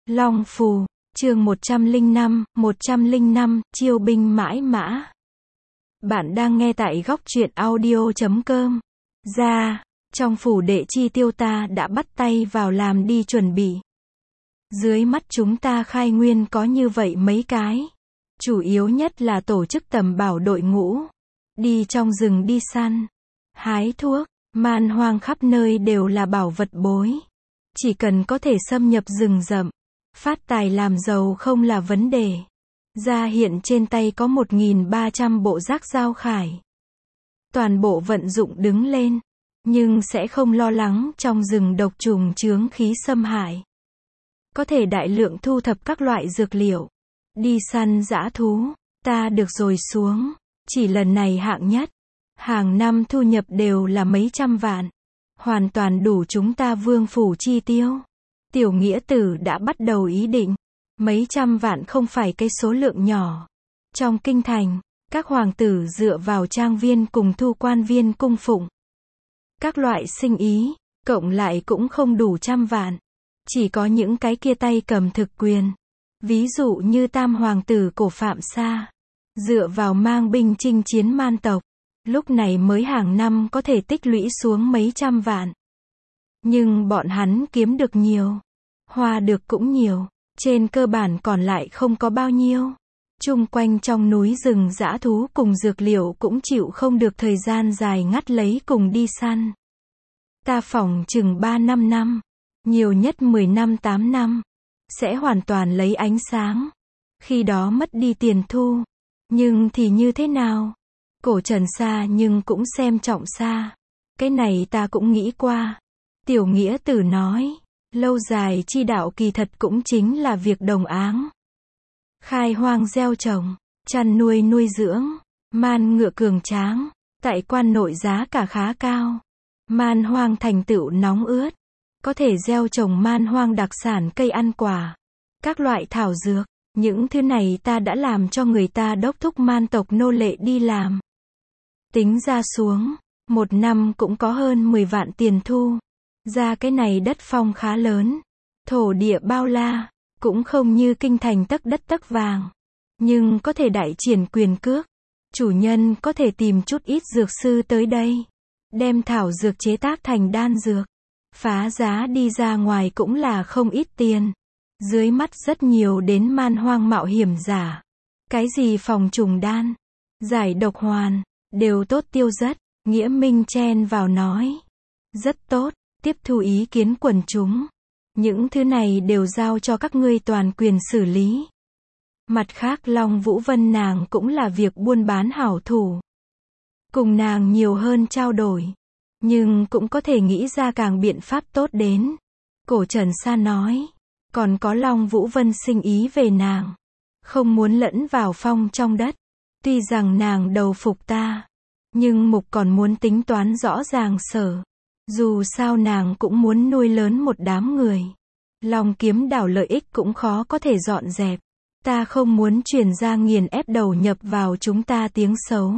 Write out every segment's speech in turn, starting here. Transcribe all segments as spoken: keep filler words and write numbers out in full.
Long Phù, chương một trăm lẻ năm, một trăm lẻ năm, chiêu binh mãi mã. Bạn đang nghe tại góc truyện audio chấm com. Ra, trong phủ đệ chi tiêu ta đã bắt tay vào làm đi chuẩn bị. Dưới mắt chúng ta khai nguyên có như vậy mấy cái. Chủ yếu nhất là tổ chức tầm bảo đội ngũ. Đi trong rừng đi săn. Hái thuốc, man hoang khắp nơi đều là bảo vật bối. Chỉ cần có thể xâm nhập rừng rậm. Phát tài làm giàu không là vấn đề. Ra hiện trên tay có một nghìn ba trăm bộ giác dao khải. Toàn bộ vận dụng đứng lên. Nhưng sẽ không lo lắng trong rừng độc trùng chướng khí xâm hại. Có thể đại lượng thu thập các loại dược liệu. Đi săn dã thú. Ta được rồi xuống. Chỉ lần này hạng nhất. Hàng năm thu nhập đều là mấy trăm vạn. Hoàn toàn đủ chúng ta vương phủ chi tiêu. Tiểu nghĩa tử đã bắt đầu ý định. Mấy trăm vạn không phải cái số lượng nhỏ. Trong kinh thành, các hoàng tử dựa vào trang viên cùng thu quan viên cung phụng. Các loại sinh ý, cộng lại cũng không đủ trăm vạn. Chỉ có những cái kia tay cầm thực quyền. Ví dụ như tam hoàng tử cổ Phạm Sa. Dựa vào mang binh chinh chiến man tộc. Lúc này mới hàng năm có thể tích lũy xuống mấy trăm vạn. Nhưng bọn hắn kiếm được nhiều. Hoa được cũng nhiều. Trên cơ bản còn lại không có bao nhiêu. Chung quanh trong núi rừng dã thú cùng dược liệu cũng chịu không được thời gian dài ngắt lấy cùng đi săn. Ta phỏng chừng ba năm năm. Nhiều nhất mười năm tám năm. Sẽ hoàn toàn lấy ánh sáng. Khi đó mất đi tiền thu. Nhưng thì như thế nào? Cổ Trần Sa nhưng cũng xem trọng Sa. Cái này ta cũng nghĩ qua. Tiểu nghĩa tử nói. Lâu dài chi đạo kỳ thật cũng chính là việc đồng áng. Khai hoang gieo trồng, chăn nuôi nuôi dưỡng, man ngựa cường tráng, tại quan nội giá cả khá cao. Man hoang thành tựu nóng ướt, có thể gieo trồng man hoang đặc sản cây ăn quả, các loại thảo dược, những thứ này ta đã làm cho người ta đốc thúc man tộc nô lệ đi làm. Tính ra xuống, một năm cũng có hơn mười vạn tiền thu. Ra cái này đất phong khá lớn, thổ địa bao la, cũng không như kinh thành tấc đất tấc vàng, nhưng có thể đại triển quyền cước. Chủ nhân có thể tìm chút ít dược sư tới đây, đem thảo dược chế tác thành đan dược, phá giá đi ra ngoài cũng là không ít tiền. Dưới mắt rất nhiều đến man hoang mạo hiểm giả, cái gì phòng trùng đan, giải độc hoàn, đều tốt tiêu rất. Nghĩa Minh chen vào nói, rất tốt. Tiếp thu ý kiến quần chúng. Những thứ này đều giao cho các ngươi toàn quyền xử lý. Mặt khác Long Vũ Vân nàng cũng là việc buôn bán hảo thủ. Cùng nàng nhiều hơn trao đổi. Nhưng cũng có thể nghĩ ra càng biện pháp tốt đến. Cổ Trần Sa nói. Còn có Long Vũ Vân sinh ý về nàng. Không muốn lẫn vào phong trong đất. Tuy rằng nàng đầu phục ta. Nhưng mục còn muốn tính toán rõ ràng sở. Dù sao nàng cũng muốn nuôi lớn một đám người. Long Kiếm đảo lợi ích cũng khó có thể dọn dẹp. Ta không muốn truyền ra nghiền ép đầu nhập vào chúng ta tiếng xấu.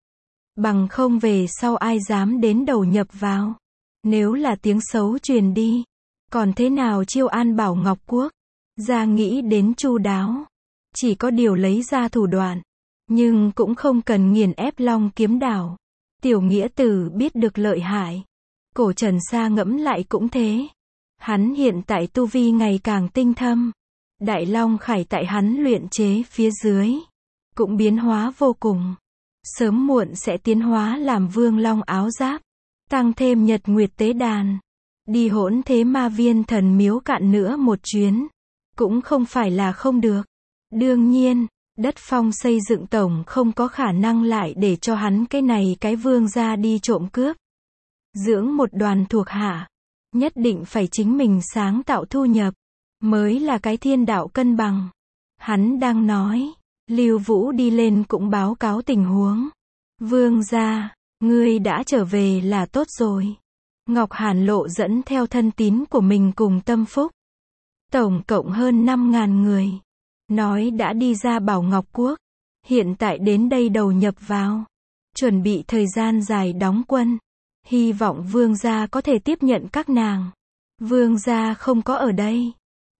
Bằng không về sau ai dám đến đầu nhập vào. Nếu là tiếng xấu truyền đi. Còn thế nào chiêu an Bảo Ngọc Quốc? Ra nghĩ đến chu đáo. Chỉ có điều lấy ra thủ đoạn. Nhưng cũng không cần nghiền ép Long Kiếm đảo. Tiểu nghĩa tử biết được lợi hại. Cổ Trần Sa ngẫm lại cũng thế. Hắn hiện tại tu vi ngày càng tinh thâm. Đại Long Khải tại hắn luyện chế phía dưới. Cũng biến hóa vô cùng. Sớm muộn sẽ tiến hóa làm Vương Long áo giáp. Tăng thêm Nhật Nguyệt tế đàn. Đi hỗn thế ma viên thần miếu cạn nữa một chuyến. Cũng không phải là không được. Đương nhiên, đất phong xây dựng tổng không có khả năng lại để cho hắn cái này cái vương ra đi trộm cướp. Dưỡng một đoàn thuộc hạ, nhất định phải chính mình sáng tạo thu nhập, mới là cái thiên đạo cân bằng. Hắn đang nói, Lưu Vũ đi lên cũng báo cáo tình huống. Vương gia, ngươi đã trở về là tốt rồi. Ngọc Hàn Lộ dẫn theo thân tín của mình cùng Tâm Phúc. Tổng cộng hơn năm ngàn người. Nói đã đi ra Bảo Ngọc Quốc. Hiện tại đến đây đầu nhập vào. Chuẩn bị thời gian dài đóng quân. Hy vọng vương gia có thể tiếp nhận các nàng. Vương gia không có ở đây.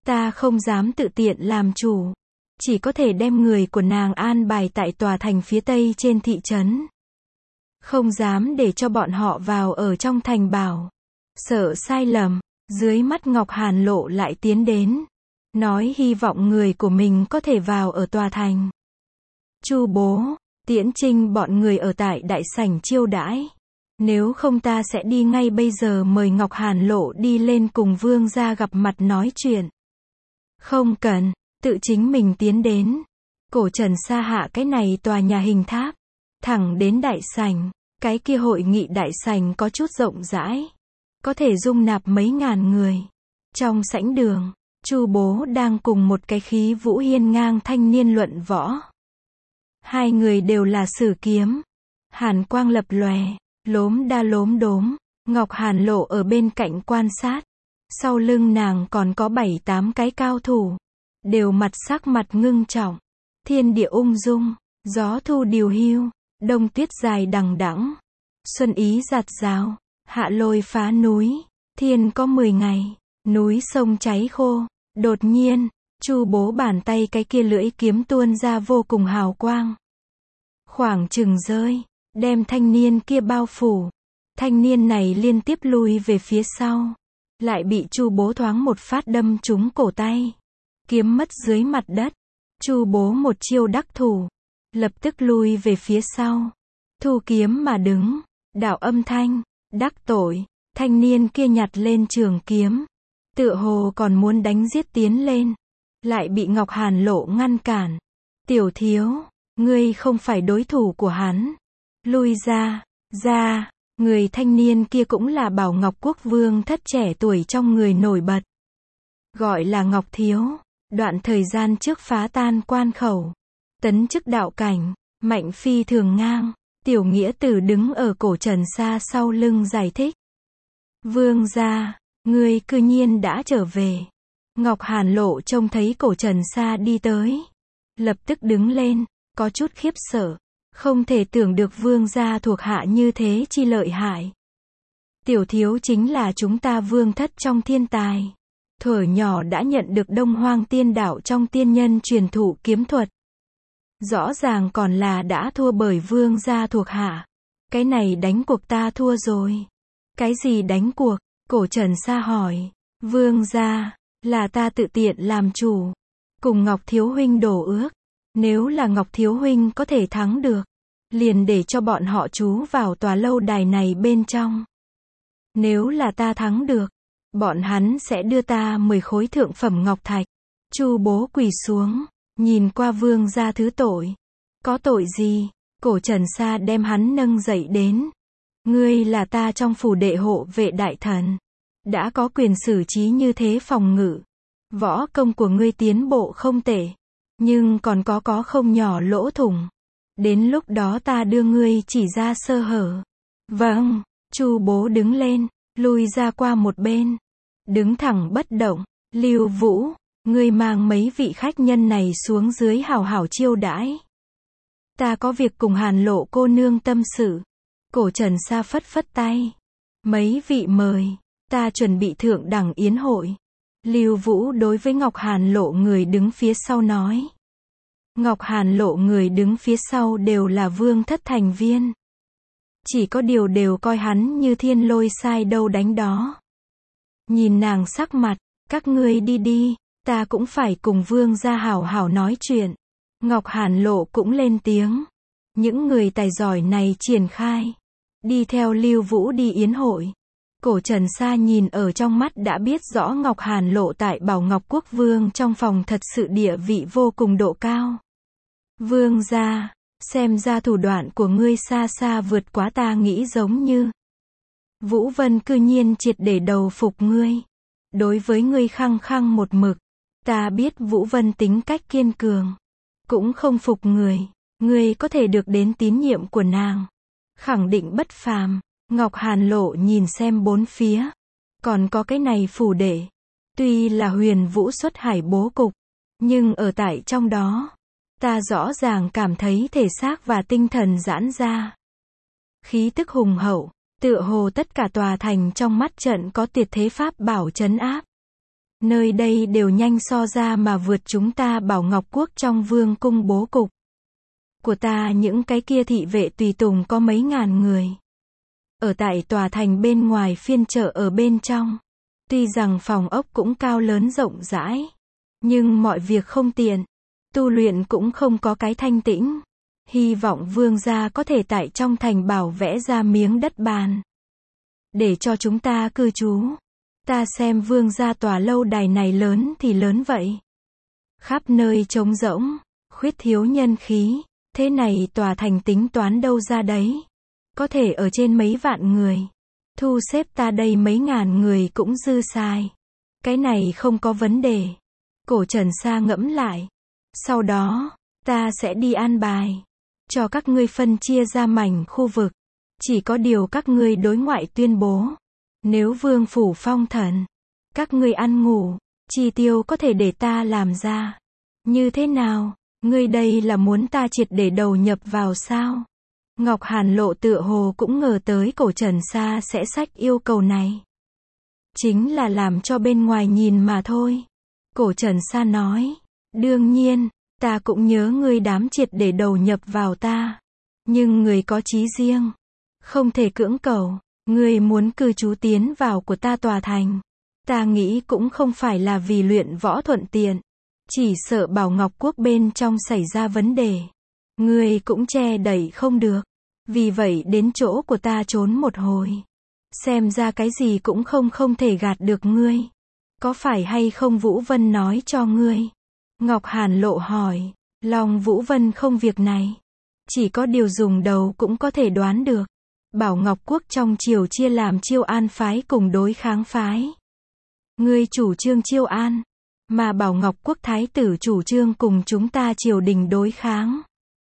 Ta không dám tự tiện làm chủ. Chỉ có thể đem người của nàng an bài tại tòa thành phía tây trên thị trấn. Không dám để cho bọn họ vào ở trong thành bảo. Sợ sai lầm, dưới mắt Ngọc Hàn Lộ lại tiến đến. Nói hy vọng người của mình có thể vào ở tòa thành. Chu bố, tiễn trinh bọn người ở tại đại sảnh chiêu đãi. Nếu không ta sẽ đi ngay bây giờ mời Ngọc Hàn Lộ đi lên cùng vương gia gặp mặt nói chuyện. Không cần, tự chính mình tiến đến. Cổ Trần xa hạ cái này tòa nhà hình tháp. Thẳng đến đại sảnh. Cái kia hội nghị đại sảnh có chút rộng rãi. Có thể dung nạp mấy ngàn người. Trong sảnh đường, Chu bố đang cùng một cái khí vũ hiên ngang thanh niên luận võ. Hai người đều là sử kiếm. Hàn quang lập lòe, lốm đa lốm đốm. Ngọc Hàn Lộ ở bên cạnh quan sát. Sau lưng nàng còn có bảy tám cái cao thủ. Đều mặt sắc mặt ngưng trọng. Thiên địa ung dung, gió thu điều hiu, đông tuyết dài đằng đẵng, xuân ý giạt rào, hạ lôi phá núi, thiên có mười ngày, núi sông cháy khô. Đột nhiên, Chu bố bàn tay cái kia lưỡi kiếm tuôn ra vô cùng hào quang. Khoảng chừng rơi, đem thanh niên kia bao phủ. Thanh niên này liên tiếp lui về phía sau, lại bị Chu bố thoáng một phát đâm trúng cổ tay. Kiếm mất dưới mặt đất. Chu bố một chiêu đắc thủ, lập tức lui về phía sau. Thu kiếm mà đứng, đạo âm thanh, đắc tội. Thanh niên kia nhặt lên trường kiếm, tựa hồ còn muốn đánh giết tiến lên, lại bị Ngọc Hàn Lộ ngăn cản. Tiểu thiếu, ngươi không phải đối thủ của hắn. Lui ra, ra. Người thanh niên kia cũng là Bảo Ngọc Quốc vương thất trẻ tuổi trong người nổi bật. Gọi là Ngọc Thiếu. Đoạn thời gian trước phá tan quan khẩu, tấn chức đạo cảnh, mạnh phi thường ngang. Tiểu nghĩa tử đứng ở cổ Trần Sa sau lưng giải thích. Vương gia, ngươi cư nhiên đã trở về. Ngọc Hàn Lộ trông thấy cổ Trần Sa đi tới, lập tức đứng lên, có chút khiếp sợ. Không thể tưởng được vương gia thuộc hạ như thế chi lợi hại. Tiểu thiếu chính là chúng ta vương thất trong thiên tài. Thuở nhỏ đã nhận được Đông Hoang tiên đạo trong tiên nhân truyền thụ kiếm thuật. Rõ ràng còn là đã thua bởi vương gia thuộc hạ. Cái này đánh cuộc ta thua rồi. Cái gì đánh cuộc? Cổ Trần Sa hỏi. Vương gia, là ta tự tiện làm chủ. Cùng Ngọc Thiếu huynh đổ ước. Nếu là Ngọc Thiếu huynh có thể thắng được, liền để cho bọn họ trú vào tòa lâu đài này bên trong. Nếu là ta thắng được, bọn hắn sẽ đưa ta mười khối thượng phẩm ngọc thạch. Chu bố quỳ xuống, nhìn qua vương gia thứ tội. Có tội gì? Cổ Trần Sa đem hắn nâng dậy đến. Ngươi là ta trong phủ đệ hộ vệ đại thần, đã có quyền xử trí như thế phòng ngự. Võ công của ngươi tiến bộ không tệ, nhưng còn có có không nhỏ lỗ thủng. Đến lúc đó ta đưa ngươi chỉ ra sơ hở. Vâng. Chu bố đứng lên, lui ra qua một bên, đứng thẳng bất động. Lưu Vũ, ngươi mang mấy vị khách nhân này xuống dưới hào hào chiêu đãi. Ta có việc cùng Hàn Lộ cô nương tâm sự. Cổ Trần Sa phất phất tay. Mấy vị mời, ta chuẩn bị thượng đẳng yến hội. Lưu Vũ đối với Ngọc Hàn Lộ người đứng phía sau nói. Ngọc Hàn Lộ người đứng phía sau đều là vương thất thành viên. Chỉ có điều đều coi hắn như thiên lôi sai đâu đánh đó. Nhìn nàng sắc mặt, các ngươi đi đi, ta cũng phải cùng vương gia hảo hảo nói chuyện. Ngọc Hàn Lộ cũng lên tiếng. Những người tài giỏi này triển khai, đi theo Lưu Vũ đi yến hội. Cổ Trần Sa nhìn ở trong mắt đã biết rõ Ngọc Hàn Lộ tại Bảo Ngọc Quốc vương trong phòng thật sự địa vị vô cùng độ cao. Vương gia, xem ra thủ đoạn của ngươi xa xa vượt quá ta nghĩ giống như. Vũ Vân cư nhiên triệt để đầu phục ngươi. Đối với ngươi khăng khăng một mực. Ta biết Vũ Vân tính cách kiên cường, cũng không phục người. Ngươi có thể được đến tín nhiệm của nàng, khẳng định bất phàm. Ngọc Hàn Lộ nhìn xem bốn phía. Còn có cái này phủ đệ. Tuy là huyền vũ xuất hải bố cục, nhưng ở tại trong đó, ta rõ ràng cảm thấy thể xác và tinh thần giãn ra. Khí tức hùng hậu, tựa hồ tất cả tòa thành trong mắt trận có tuyệt thế pháp bảo trấn áp. Nơi đây đều nhanh so ra mà vượt chúng ta Bảo Ngọc Quốc trong vương cung bố cục của ta, những cái kia thị vệ tùy tùng có mấy ngàn người. Ở tại tòa thành bên ngoài phiên chợ ở bên trong. Tuy rằng phòng ốc cũng cao lớn rộng rãi, nhưng mọi việc không tiện. Tu luyện cũng không có cái thanh tĩnh. Hy vọng vương gia có thể tại trong thành bảo vẽ ra miếng đất bàn để cho chúng ta cư trú. Ta xem vương gia tòa lâu đài này lớn thì lớn vậy. Khắp nơi trống rỗng, khuyết thiếu nhân khí. Thế này tòa thành tính toán đâu ra đấy. Có thể ở trên mấy vạn người. Thu xếp ta đây mấy ngàn người cũng dư xài. Cái này không có vấn đề. Cổ Trần Sa ngẫm lại. Sau đó, ta sẽ đi an bài. Cho các ngươi phân chia ra mảnh khu vực. Chỉ có điều các ngươi đối ngoại tuyên bố. Nếu vương phủ phong thần, các ngươi ăn ngủ, chi tiêu có thể để ta làm ra. Như thế nào? Ngươi đây là muốn ta triệt để đầu nhập vào sao? Ngọc Hàn Lộ tựa hồ cũng ngờ tới Cổ Trần Sa sẽ xách yêu cầu này. Chính là làm cho bên ngoài nhìn mà thôi. Cổ Trần Sa nói. Đương nhiên, ta cũng nhớ ngươi đám triệt để đầu nhập vào ta. Nhưng người có chí riêng. Không thể cưỡng cầu. Ngươi muốn cư trú tiến vào của ta tòa thành. Ta nghĩ cũng không phải là vì luyện võ thuận tiện. Chỉ sợ Bảo Ngọc Quốc bên trong xảy ra vấn đề. Ngươi cũng che đẩy không được. Vì vậy đến chỗ của ta trốn một hồi. Xem ra cái gì cũng không không thể gạt được ngươi. Có phải hay không Vũ Vân nói cho ngươi? Ngọc Hàn Lộ hỏi. Lòng Vũ Vân không việc này. Chỉ có điều dùng đầu cũng có thể đoán được. Bảo Ngọc Quốc trong triều chia làm Chiêu An phái cùng đối kháng phái. Ngươi chủ trương Chiêu An, mà Bảo Ngọc Quốc thái tử chủ trương cùng chúng ta triều đình đối kháng.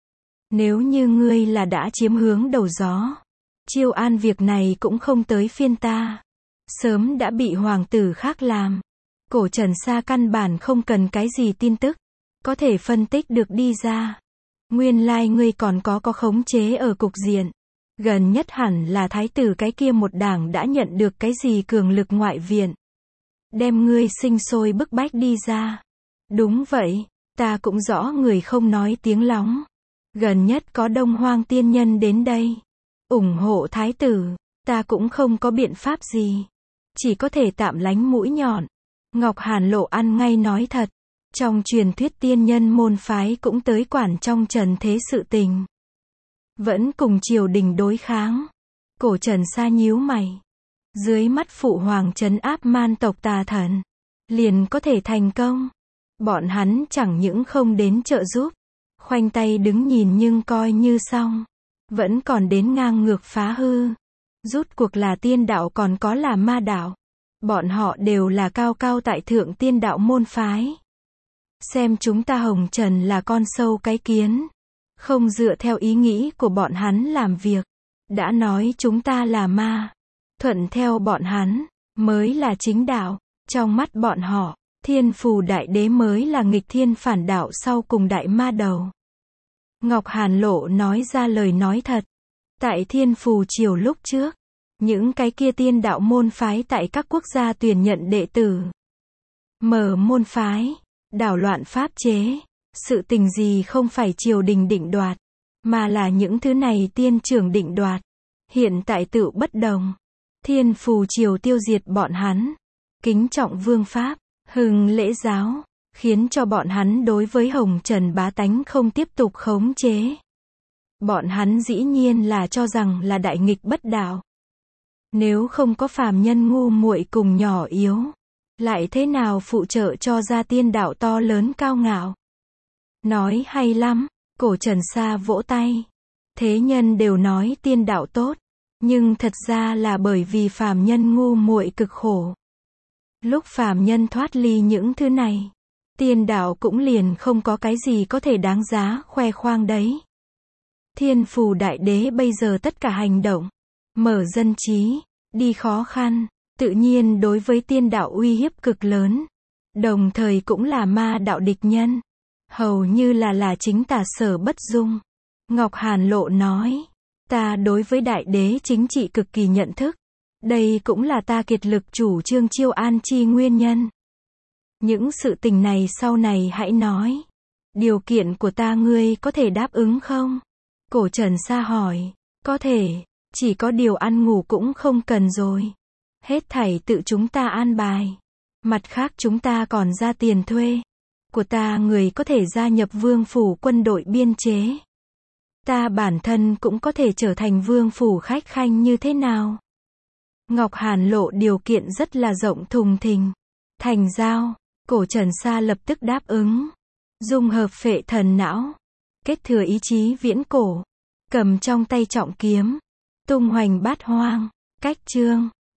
Nếu như ngươi là đã chiếm hướng đầu gió, Chiêu An việc này cũng không tới phiên ta. Sớm đã bị hoàng tử khác làm. Cổ Trần Sa căn bản không cần cái gì tin tức, có thể phân tích được đi ra. Nguyên lai ngươi còn có có khống chế ở cục diện. Gần nhất hẳn là thái tử cái kia một đảng đã nhận được cái gì cường lực ngoại viện. Đem ngươi sinh sôi bức bách đi ra. Đúng vậy, ta cũng rõ người không nói tiếng lóng. Gần nhất có Đông Hoang tiên nhân đến đây. ủng hộ thái tử, ta cũng không có biện pháp gì. Chỉ có thể tạm lánh mũi nhọn. Ngọc Hàn Lộ ăn ngay nói thật. Trong truyền thuyết tiên nhân môn phái cũng tới quản trong trần thế sự tình. Vẫn cùng triều đình đối kháng. Cổ Trần Sa nhíu mày. Dưới mắt phụ hoàng trấn áp man tộc tà thần, liền có thể thành công. Bọn hắn chẳng những không đến trợ giúp, khoanh tay đứng nhìn nhưng coi như xong. Vẫn còn đến ngang ngược phá hư. Rút cuộc là tiên đạo còn có là ma đạo. Bọn họ đều là cao cao tại thượng tiên đạo môn phái. Xem chúng ta hồng trần là con sâu cái kiến. Không dựa theo ý nghĩ của bọn hắn làm việc. Đã nói chúng ta là ma. Thuận theo bọn hắn, mới là chính đạo. Trong mắt bọn họ, Thiên Phù Đại Đế mới là nghịch thiên phản đạo sau cùng đại ma đầu. Ngọc Hàn Lộ nói ra lời nói thật. Tại Thiên Phù Triều lúc trước, những cái kia tiên đạo môn phái tại các quốc gia tuyển nhận đệ tử. Mở môn phái, đảo loạn pháp chế. Sự tình gì không phải triều đình định đoạt, mà là những thứ này tiên trưởng định đoạt. Hiện tại tự bất đồng. Thiên Phù Triều tiêu diệt bọn hắn. Kính trọng vương pháp, hưng lễ giáo, khiến cho bọn hắn đối với hồng trần bá tánh không tiếp tục khống chế. Bọn hắn dĩ nhiên là cho rằng là đại nghịch bất đạo. Nếu không có phàm nhân ngu muội cùng nhỏ yếu, lại thế nào phụ trợ cho ra tiên đạo to lớn cao ngạo. Nói hay lắm, Cổ Trần Sa vỗ tay. Thế nhân đều nói tiên đạo tốt, nhưng thật ra là bởi vì phàm nhân ngu muội cực khổ. Lúc phàm nhân thoát ly những thứ này, tiên đạo cũng liền không có cái gì có thể đáng giá khoe khoang đấy. Thiên Phù Đại Đế bây giờ tất cả hành động, mở dân trí, đi khó khăn, tự nhiên đối với tiên đạo uy hiếp cực lớn. Đồng thời cũng là ma đạo địch nhân. Hầu như là là chính tà Sở Bất Dung. Ngọc Hàn Lộ nói, ta đối với đại đế chính trị cực kỳ nhận thức. Đây cũng là ta kiệt lực chủ trương Chiêu An chi nguyên nhân. Những sự tình này sau này hãy nói. Điều kiện của ta ngươi có thể đáp ứng không? Cổ Trần Sa hỏi. Có thể, chỉ có điều ăn ngủ cũng không cần rồi. Hết thảy tự chúng ta an bài. Mặt khác chúng ta còn ra tiền thuê của ta, người có thể gia nhập vương phủ quân đội biên chế. Ta bản thân cũng có thể trở thành vương phủ khách khanh như thế nào? Ngọc Hàn lộ điều kiện rất là rộng thùng thình. Thành giao, Cổ Trần Sa lập tức đáp ứng. Dung hợp phệ thần não, kết thừa ý chí viễn cổ, cầm trong tay trọng kiếm, tung hoành bát hoang. Cách chương